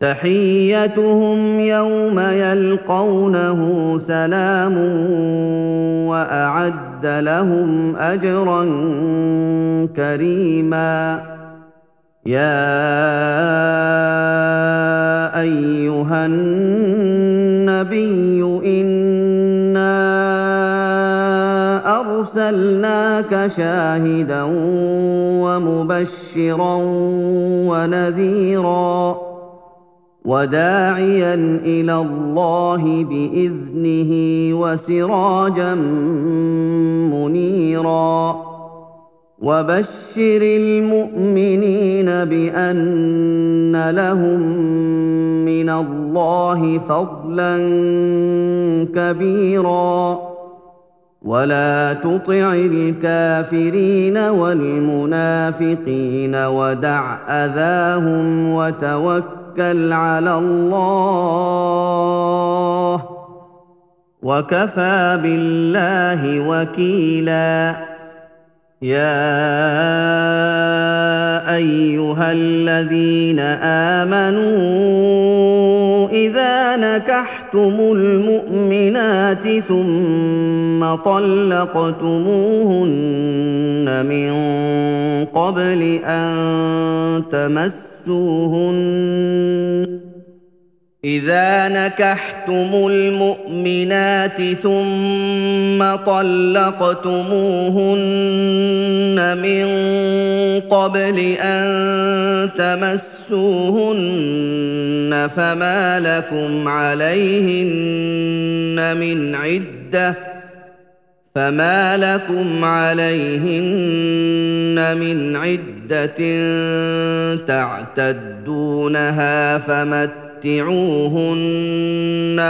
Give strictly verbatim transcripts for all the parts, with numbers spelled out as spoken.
تحيتهم يوم يلقونه سلام وأعد لهم أجرا كريما. يا أيها النبي إنا أرسلناك شاهدا ومبشرا ونذيرا وداعيا إلى الله بإذنه وسراجا منيرا. وبشر المؤمنين بأن لهم من الله فضلا كبيرا. ولا تطع الكافرين والمنافقين ودع أذاهم وتوكل على الله وكفى بالله وكيلا. يا أيها الذين آمنوا إذا نكحتم المؤمنات ثم طلقتموهن من قبل أن تمسوهن إذا نكحتم المؤمنات ثم طلقتموهن من قبل أن تمسوهن فما لكم عليهن من عدة فما لكم عليهن من عدة تعتدونها فمتعوهن متعوهن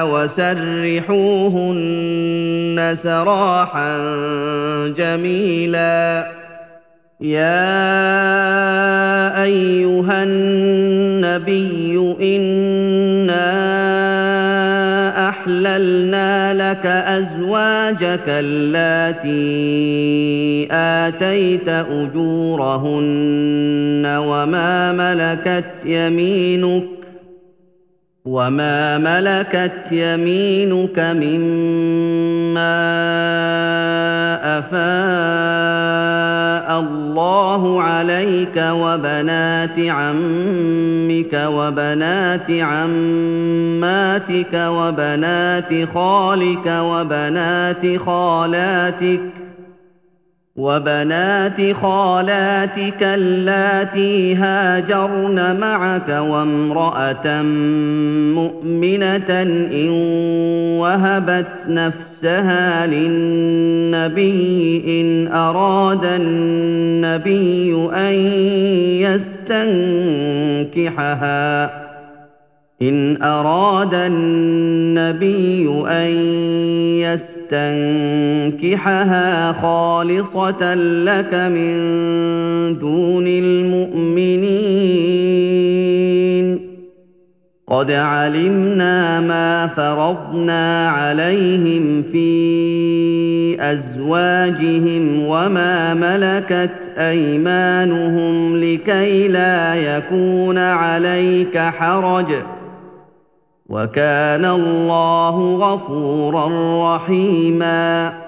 وسرحوهن سراحا جميلا. يا أيها النبي إنا أحللنا لك أزواجك اللاتي آتيت أجورهن وما ملكت يمينك وما ملكت يمينك مما أفاء الله عليك وبنات عمك وبنات عماتك وبنات خالك وبنات خالاتك وبنات خالاتك اللاتي هاجرن معك وامرأة مؤمنة إن وهبت نفسها للنبي إن أراد النبي أن يستنكحها إن أراد النبي أن يستنكحها خالصة لك من دون المؤمنين. قد علمنا ما فرضنا عليهم في أزواجهم وما ملكت أيمانهم لكي لا يكون عليك حرج وكان الله غفورا رحيما.